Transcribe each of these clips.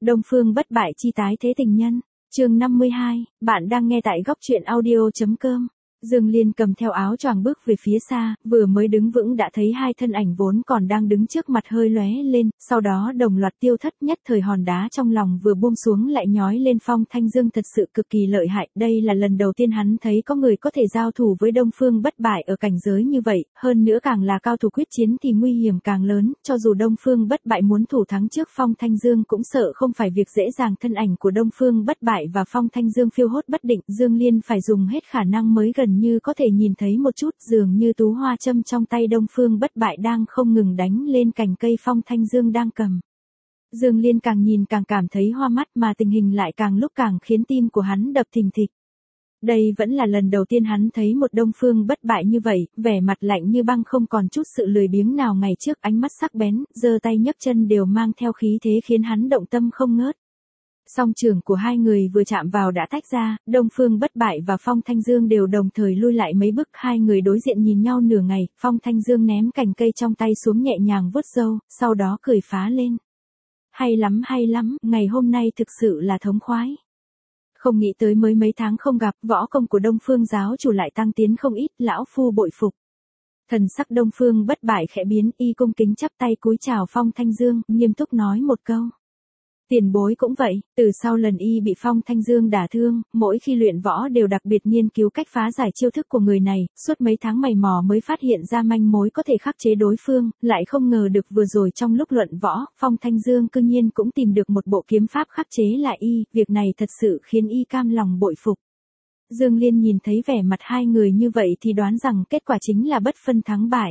Đông Phương bất bại chi tái thế tình nhân, chương 52, bạn đang nghe tại góc truyện audio.com. Dương Liên cầm theo áo choàng bước về phía xa, vừa mới đứng vững đã thấy hai thân ảnh vốn còn đang đứng trước mặt hơi lóe lên, sau đó đồng loạt tiêu thất, nhất thời hòn đá trong lòng vừa buông xuống lại nhói lên. Phong Thanh Dương thật sự cực kỳ lợi hại, đây là lần đầu tiên hắn thấy có người có thể giao thủ với Đông Phương bất bại ở cảnh giới như vậy, hơn nữa càng là cao thủ quyết chiến thì nguy hiểm càng lớn, cho dù Đông Phương bất bại muốn thủ thắng trước Phong Thanh Dương cũng sợ không phải việc dễ dàng. Thân ảnh của Đông Phương bất bại và Phong Thanh Dương phiêu hốt bất định, Dương Liên phải dùng hết khả năng mới gần như có thể nhìn thấy một chút, dường như tú hoa châm trong tay Đông Phương bất bại đang không ngừng đánh lên cành cây Phong Thanh Dương đang cầm. Dương Liên càng nhìn càng cảm thấy hoa mắt, mà tình hình lại càng lúc càng khiến tim của hắn đập thình thịch. Đây vẫn là lần đầu tiên hắn thấy một Đông Phương bất bại như vậy, vẻ mặt lạnh như băng, không còn chút sự lười biếng nào ngày trước, ánh mắt sắc bén, giơ tay nhấc chân đều mang theo khí thế khiến hắn động tâm không ngớt. Song trường của hai người vừa chạm vào đã tách ra, Đông Phương bất bại và Phong Thanh Dương đều đồng thời lui lại mấy bước, hai người đối diện nhìn nhau nửa ngày, Phong Thanh Dương ném cành cây trong tay xuống nhẹ nhàng vuốt râu, sau đó cười phá lên. Hay lắm, ngày hôm nay thực sự là thống khoái. Không nghĩ tới mới mấy tháng không gặp, võ công của Đông Phương giáo chủ lại tăng tiến không ít, lão phu bội phục. Thần sắc Đông Phương bất bại khẽ biến, y cung kính chắp tay cúi chào Phong Thanh Dương, nghiêm túc nói một câu. Tiền bối cũng vậy, từ sau lần y bị Phong Thanh Dương đả thương, mỗi khi luyện võ đều đặc biệt nghiên cứu cách phá giải chiêu thức của người này, suốt mấy tháng mày mò mới phát hiện ra manh mối có thể khắc chế đối phương, lại không ngờ được vừa rồi trong lúc luận võ, Phong Thanh Dương cư nhiên cũng tìm được một bộ kiếm pháp khắc chế lại y, việc này thật sự khiến y cam lòng bội phục. Dương Liên nhìn thấy vẻ mặt hai người như vậy thì đoán rằng kết quả chính là bất phân thắng bại.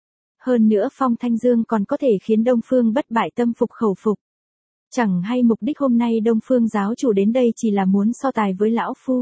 Hơn nữa Phong Thanh Dương còn có thể khiến Đông Phương bất bại tâm phục khẩu phục. Chẳng hay mục đích hôm nay Đông Phương giáo chủ đến đây chỉ là muốn so tài với lão phu.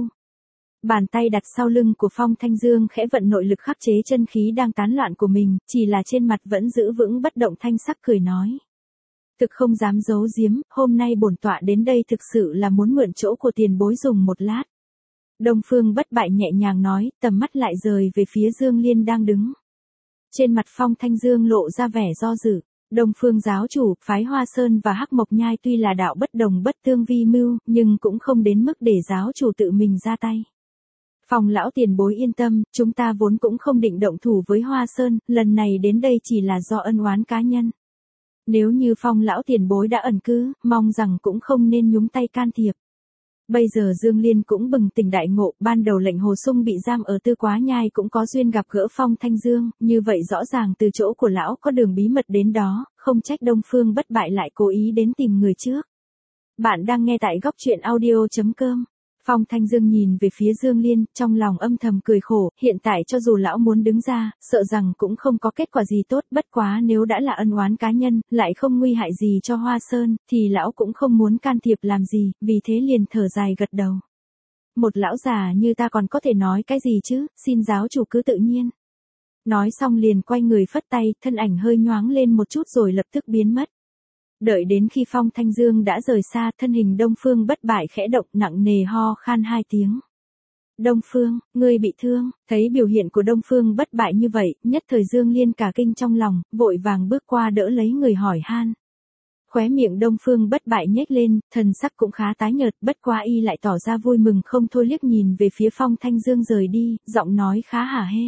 Bàn tay đặt sau lưng của Phong Thanh Dương khẽ vận nội lực khắc chế chân khí đang tán loạn của mình, chỉ là trên mặt vẫn giữ vững bất động, thanh sắc cười nói. Thực không dám giấu giếm, hôm nay bổn tọa đến đây thực sự là muốn mượn chỗ của tiền bối dùng một lát. Đông Phương bất bại nhẹ nhàng nói, tầm mắt lại rời về phía Dương Liên đang đứng. Trên mặt Phong Thanh Dương lộ ra vẻ do dự. Đông Phương giáo chủ, phái Hoa Sơn và Hắc Mộc Nhai tuy là đạo bất đồng bất tương vi mưu, nhưng cũng không đến mức để giáo chủ tự mình ra tay. Phong lão tiền bối yên tâm, chúng ta vốn cũng không định động thủ với Hoa Sơn, lần này đến đây chỉ là do ân oán cá nhân. Nếu như Phong lão tiền bối đã ẩn cư, mong rằng cũng không nên nhúng tay can thiệp. Bây giờ Dương Liên cũng bừng tỉnh đại ngộ, ban đầu lệnh Hồ Sung bị giam ở Tư Quá Nhai cũng có duyên gặp gỡ Phong Thanh Dương, như vậy rõ ràng từ chỗ của lão có đường bí mật đến đó, không trách Đông Phương bất bại lại cố ý đến tìm người trước. Bạn đang nghe tại góc truyện audio.com. Phong Thanh Dương nhìn về phía Dương Liên, trong lòng âm thầm cười khổ, hiện tại cho dù lão muốn đứng ra, sợ rằng cũng không có kết quả gì tốt, bất quá nếu đã là ân oán cá nhân, lại không nguy hại gì cho Hoa Sơn, thì lão cũng không muốn can thiệp làm gì, vì thế liền thở dài gật đầu. Một lão già như ta còn có thể nói cái gì chứ, xin giáo chủ cứ tự nhiên. Nói xong liền quay người phất tay, thân ảnh hơi nhoáng lên một chút rồi lập tức biến mất. Đợi đến khi Phong Thanh Dương đã rời xa, thân hình Đông Phương bất bại khẽ động, nặng nề ho khan hai tiếng. Đông Phương, ngươi bị thương, thấy biểu hiện của Đông Phương bất bại như vậy, nhất thời Dương Liên cả kinh trong lòng, vội vàng bước qua đỡ lấy người hỏi han. Khóe miệng Đông Phương bất bại nhếch lên, thần sắc cũng khá tái nhợt, bất quá y lại tỏ ra vui mừng không thôi, liếc nhìn về phía Phong Thanh Dương rời đi, giọng nói khá hả hê.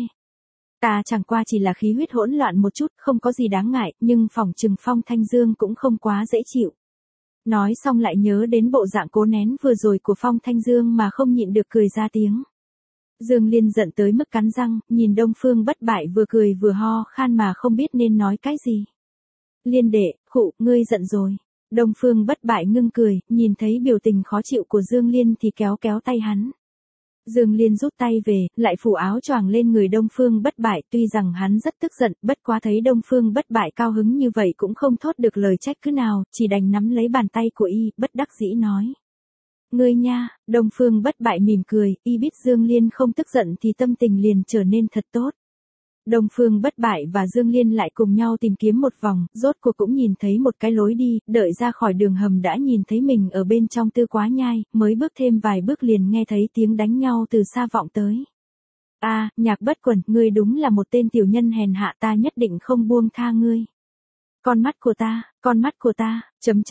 Ta chẳng qua chỉ là khí huyết hỗn loạn một chút, không có gì đáng ngại, nhưng phỏng chừng Phong Thanh Dương cũng không quá dễ chịu. Nói xong lại nhớ đến bộ dạng cố nén vừa rồi của Phong Thanh Dương mà không nhịn được cười ra tiếng. Dương Liên giận tới mức cắn răng, nhìn Đông Phương bất bại vừa cười vừa ho khan mà không biết nên nói cái gì. Liên đệ, khụ, ngươi giận rồi. Đông Phương bất bại ngưng cười, nhìn thấy biểu tình khó chịu của Dương Liên thì kéo kéo tay hắn. Dương Liên rút tay về, lại phủ áo choàng lên người Đông Phương bất bại, tuy rằng hắn rất tức giận, bất quá thấy Đông Phương bất bại cao hứng như vậy cũng không thốt được lời trách cứ nào, chỉ đành nắm lấy bàn tay của y, bất đắc dĩ nói. Ngươi nha, Đông Phương bất bại mỉm cười, y biết Dương Liên không tức giận thì tâm tình liền trở nên thật tốt. Đông Phương bất bại và Dương Liên lại cùng nhau tìm kiếm một vòng, rốt cuộc cũng nhìn thấy một cái lối đi, đợi ra khỏi đường hầm đã nhìn thấy mình ở bên trong Tư Quá Nhai, mới bước thêm vài bước liền nghe thấy tiếng đánh nhau từ xa vọng tới. A, Nhạc Bất Quần, ngươi đúng là một tên tiểu nhân hèn hạ, ta nhất định không buông tha ngươi. con mắt của ta,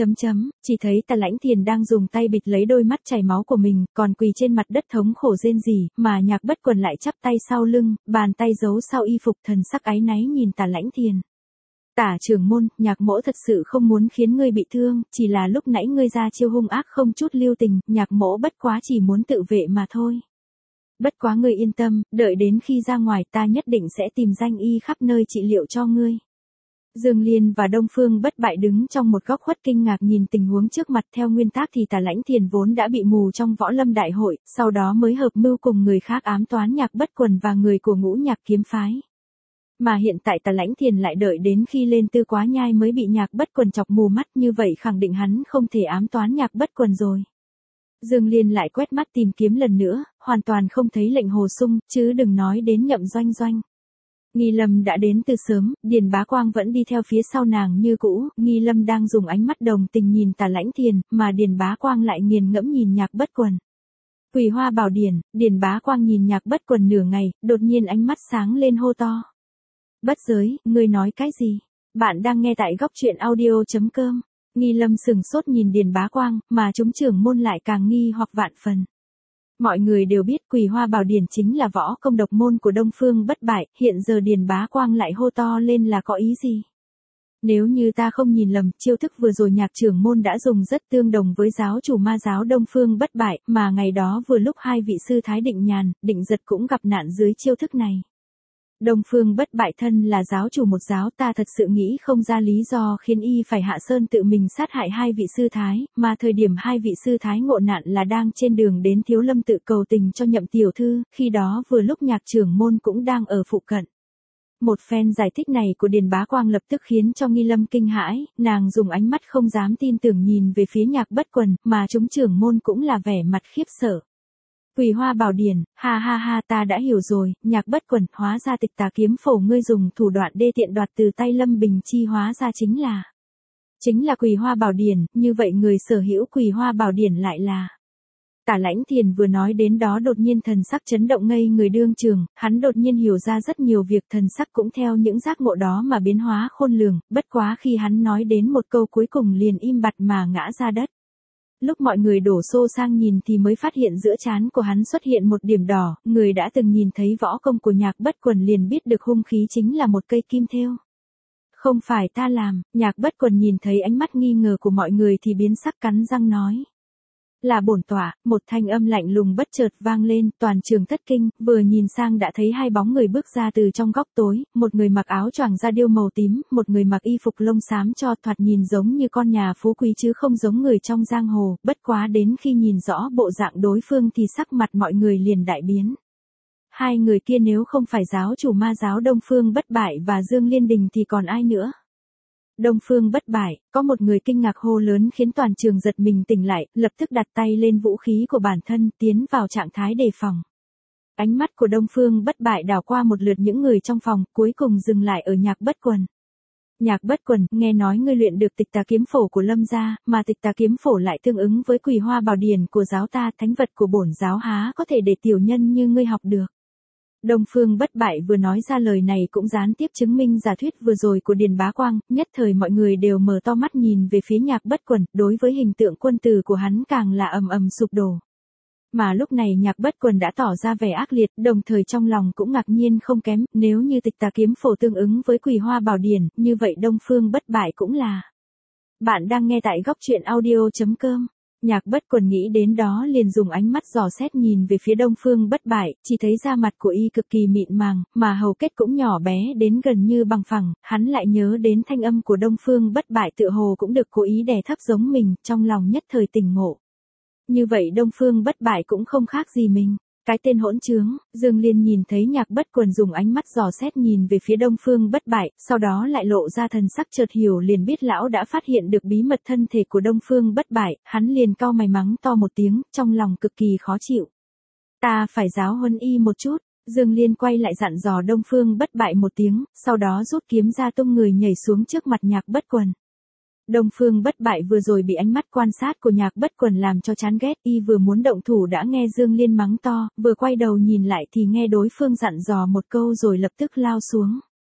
chỉ thấy Tà Lãnh Thiền đang dùng tay bịt lấy đôi mắt chảy máu của mình, còn quỳ trên mặt đất thống khổ rên rỉ, mà Nhạc Bất Quần lại chắp tay sau lưng, bàn tay giấu sau y phục thần sắc áy náy nhìn Tà Lãnh Thiền. Tả trưởng môn, Nhạc mỗ thật sự không muốn khiến ngươi bị thương, chỉ là lúc nãy ngươi ra chiêu hung ác không chút lưu tình, Nhạc mỗ bất quá chỉ muốn tự vệ mà thôi. Bất quá ngươi yên tâm, đợi đến khi ra ngoài ta nhất định sẽ tìm danh y khắp nơi trị liệu cho ngươi. Dương Liên và Đông Phương Bất Bại đứng trong một góc khuất kinh ngạc nhìn tình huống trước mặt. Theo nguyên tắc thì Tà Lãnh Thiền vốn đã bị mù trong võ lâm đại hội, sau đó mới hợp mưu cùng người khác ám toán Nhạc Bất Quần và người của Ngũ Nhạc kiếm phái. Mà hiện tại Tà Lãnh Thiền lại đợi đến khi lên Tư Quá Nhai mới bị Nhạc Bất Quần chọc mù mắt, như vậy khẳng định hắn không thể ám toán Nhạc Bất Quần rồi. Dương Liên lại quét mắt tìm kiếm lần nữa, hoàn toàn không thấy lệnh Hồ Sung, chứ đừng nói đến Nhậm Doanh Doanh. Nghi Lâm đã đến từ sớm, Điền Bá Quang vẫn đi theo phía sau nàng như cũ, Nghi Lâm đang dùng ánh mắt đồng tình nhìn Tà Lãnh Thiền, mà Điền Bá Quang lại nghiền ngẫm nhìn Nhạc Bất Quần. Quỳ Hoa Bảo Điển, Điền Bá Quang nhìn Nhạc Bất Quần nửa ngày, đột nhiên ánh mắt sáng lên hô to. Bất giới, ngươi nói cái gì? Bạn đang nghe tại góc truyện audio.com. Nghi Lâm sừng sốt nhìn Điền Bá Quang, mà chúng trưởng môn lại càng nghi hoặc vạn phần. Mọi người đều biết Quỳ Hoa Bảo Điển chính là võ công độc môn của Đông Phương Bất Bại, hiện giờ Điền Bá Quang lại hô to lên là có ý gì? Nếu như ta không nhìn lầm, chiêu thức vừa rồi Nhạc trưởng môn đã dùng rất tương đồng với giáo chủ ma giáo Đông Phương Bất Bại, mà ngày đó vừa lúc hai vị sư Thái Định Nhàn, Định Giật cũng gặp nạn dưới chiêu thức này. Đông Phương Bất Bại thân là giáo chủ một giáo, ta thật sự nghĩ không ra lý do khiến y phải hạ sơn tự mình sát hại hai vị sư thái, mà thời điểm hai vị sư thái ngộ nạn là đang trên đường đến Thiếu Lâm tự cầu tình cho Nhậm tiểu thư, khi đó vừa lúc Nhạc trưởng môn cũng đang ở phụ cận. Một phen giải thích này của Điền Bá Quang lập tức khiến cho Nghi Lâm kinh hãi, nàng dùng ánh mắt không dám tin tưởng nhìn về phía Nhạc Bất Quần, mà chúng trưởng môn cũng là vẻ mặt khiếp sợ. Quỳ Hoa Bảo Điển, ha ha ha, ta đã hiểu rồi, Nhạc Bất Quần, hóa ra Tịch Tà kiếm phổ ngươi dùng thủ đoạn đê tiện đoạt từ tay Lâm Bình Chi hóa ra chính là Quỳ Hoa Bảo Điển, như vậy người sở hữu Quỳ Hoa Bảo Điển lại là. Tả Lãnh Thiền vừa nói đến đó đột nhiên thần sắc chấn động ngây người đương trường, hắn đột nhiên hiểu ra rất nhiều việc, thần sắc cũng theo những giác ngộ đó mà biến hóa khôn lường, bất quá khi hắn nói đến một câu cuối cùng liền im bặt mà ngã ra đất. Lúc mọi người đổ xô sang nhìn thì mới phát hiện giữa trán của hắn xuất hiện một điểm đỏ, người đã từng nhìn thấy võ công của Nhạc Bất Quần liền biết được hung khí chính là một cây kim thêu. Không phải ta làm, Nhạc Bất Quần nhìn thấy ánh mắt nghi ngờ của mọi người thì biến sắc cắn răng nói. Là bổn tọa, một thanh âm lạnh lùng bất chợt vang lên, toàn trường thất kinh, vừa nhìn sang đã thấy hai bóng người bước ra từ trong góc tối, một người mặc áo choàng da điêu màu tím, một người mặc y phục lông xám cho thoạt nhìn giống như con nhà phú quý chứ không giống người trong giang hồ, bất quá đến khi nhìn rõ bộ dạng đối phương thì sắc mặt mọi người liền đại biến. Hai người kia nếu không phải giáo chủ ma giáo Đông Phương Bất Bại và Dương Liên Đình thì còn ai nữa? Đông Phương Bất Bại, có một người kinh ngạc hô lớn khiến toàn trường giật mình tỉnh lại, lập tức đặt tay lên vũ khí của bản thân, tiến vào trạng thái đề phòng. Ánh mắt của Đông Phương Bất Bại đảo qua một lượt những người trong phòng, cuối cùng dừng lại ở Nhạc Bất Quần. Nhạc Bất Quần, nghe nói ngươi luyện được Tịch Tà kiếm phổ của Lâm gia, mà Tịch Tà kiếm phổ lại tương ứng với Quỳ Hoa Bảo Điển của giáo ta, thánh vật của bổn giáo há có thể để tiểu nhân như ngươi học được. Đông Phương Bất Bại vừa nói ra lời này cũng gián tiếp chứng minh giả thuyết vừa rồi của Điền Bá Quang, nhất thời mọi người đều mở to mắt nhìn về phía Nhạc Bất Quần, đối với hình tượng quân tử của hắn càng là ầm ầm sụp đổ. Mà lúc này Nhạc Bất Quần đã tỏ ra vẻ ác liệt, đồng thời trong lòng cũng ngạc nhiên không kém, nếu như Tịch Tà kiếm phổ tương ứng với Quỳ Hoa Bảo Điển, như vậy Đông Phương Bất Bại cũng là. Bạn đang nghe tại góc truyện audio.com. Nhạc Bất Quần nghĩ đến đó liền dùng ánh mắt dò xét nhìn về phía Đông Phương Bất Bại, chỉ thấy da mặt của y cực kỳ mịn màng, mà hầu kết cũng nhỏ bé đến gần như bằng phẳng, hắn lại nhớ đến thanh âm của Đông Phương Bất Bại tựa hồ cũng được cố ý đè thấp giống mình, trong lòng nhất thời tỉnh ngộ. Như vậy Đông Phương Bất Bại cũng không khác gì mình. Cái tên hỗn trướng, Dương Liên nhìn thấy Nhạc Bất Quần dùng ánh mắt dò xét nhìn về phía Đông Phương Bất Bại, sau đó lại lộ ra thần sắc chợt hiểu liền biết lão đã phát hiện được bí mật thân thể của Đông Phương Bất Bại, hắn liền cau mày mắng to một tiếng, trong lòng cực kỳ khó chịu. Ta phải giáo huấn y một chút, Dương Liên quay lại dặn dò Đông Phương Bất Bại một tiếng, sau đó rút kiếm ra tung người nhảy xuống trước mặt Nhạc Bất Quần. Đông Phương Bất Bại vừa rồi bị ánh mắt quan sát của Nhạc Bất Quần làm cho chán ghét, y vừa muốn động thủ đã nghe Dương Liên mắng to, vừa quay đầu nhìn lại thì nghe đối phương dặn dò một câu rồi lập tức lao xuống.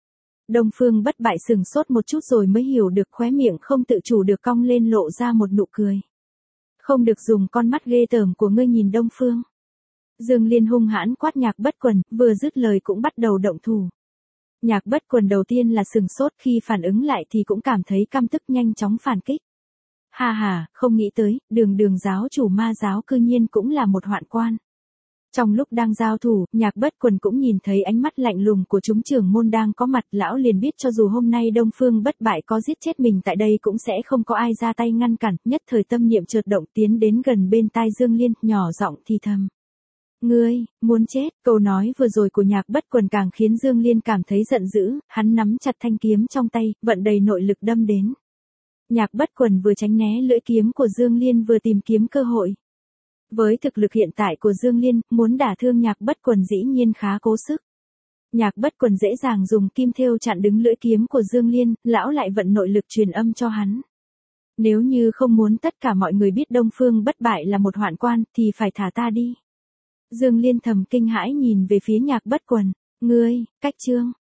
Đông Phương Bất Bại sừng sốt một chút rồi mới hiểu được, khóe miệng không tự chủ được cong lên lộ ra một nụ cười. Không được dùng con mắt ghê tởm của ngươi nhìn Đông Phương. Dương Liên hung hãn quát Nhạc Bất Quần, vừa dứt lời cũng bắt đầu động thủ. Nhạc Bất Quần đầu tiên là sừng sốt, khi phản ứng lại thì cũng cảm thấy căm tức, nhanh chóng phản kích. Ha ha, không nghĩ tới, Đường giáo chủ Ma giáo cư nhiên cũng là một hoạn quan. Trong lúc đang giao thủ, Nhạc Bất Quần cũng nhìn thấy ánh mắt lạnh lùng của chúng trưởng môn đang có mặt, lão liền biết cho dù hôm nay Đông Phương Bất Bại có giết chết mình tại đây cũng sẽ không có ai ra tay ngăn cản, nhất thời tâm niệm chợt động, tiến đến gần bên tai Dương Liên, nhỏ giọng thì thầm. Ngươi, muốn chết, câu nói vừa rồi của Nhạc Bất Quần càng khiến Dương Liên cảm thấy giận dữ, hắn nắm chặt thanh kiếm trong tay, vận đầy nội lực đâm đến. Nhạc Bất Quần vừa tránh né lưỡi kiếm của Dương Liên vừa tìm kiếm cơ hội. Với thực lực hiện tại của Dương Liên, muốn đả thương Nhạc Bất Quần dĩ nhiên khá cố sức. Nhạc Bất Quần dễ dàng dùng kim thêu chặn đứng lưỡi kiếm của Dương Liên, lão lại vận nội lực truyền âm cho hắn. Nếu như không muốn tất cả mọi người biết Đông Phương Bất Bại là một hoạn quan, thì phải thả ta đi. Dương Liên thầm kinh hãi nhìn về phía Nhạc Bất Quần. Ngươi, cách chương.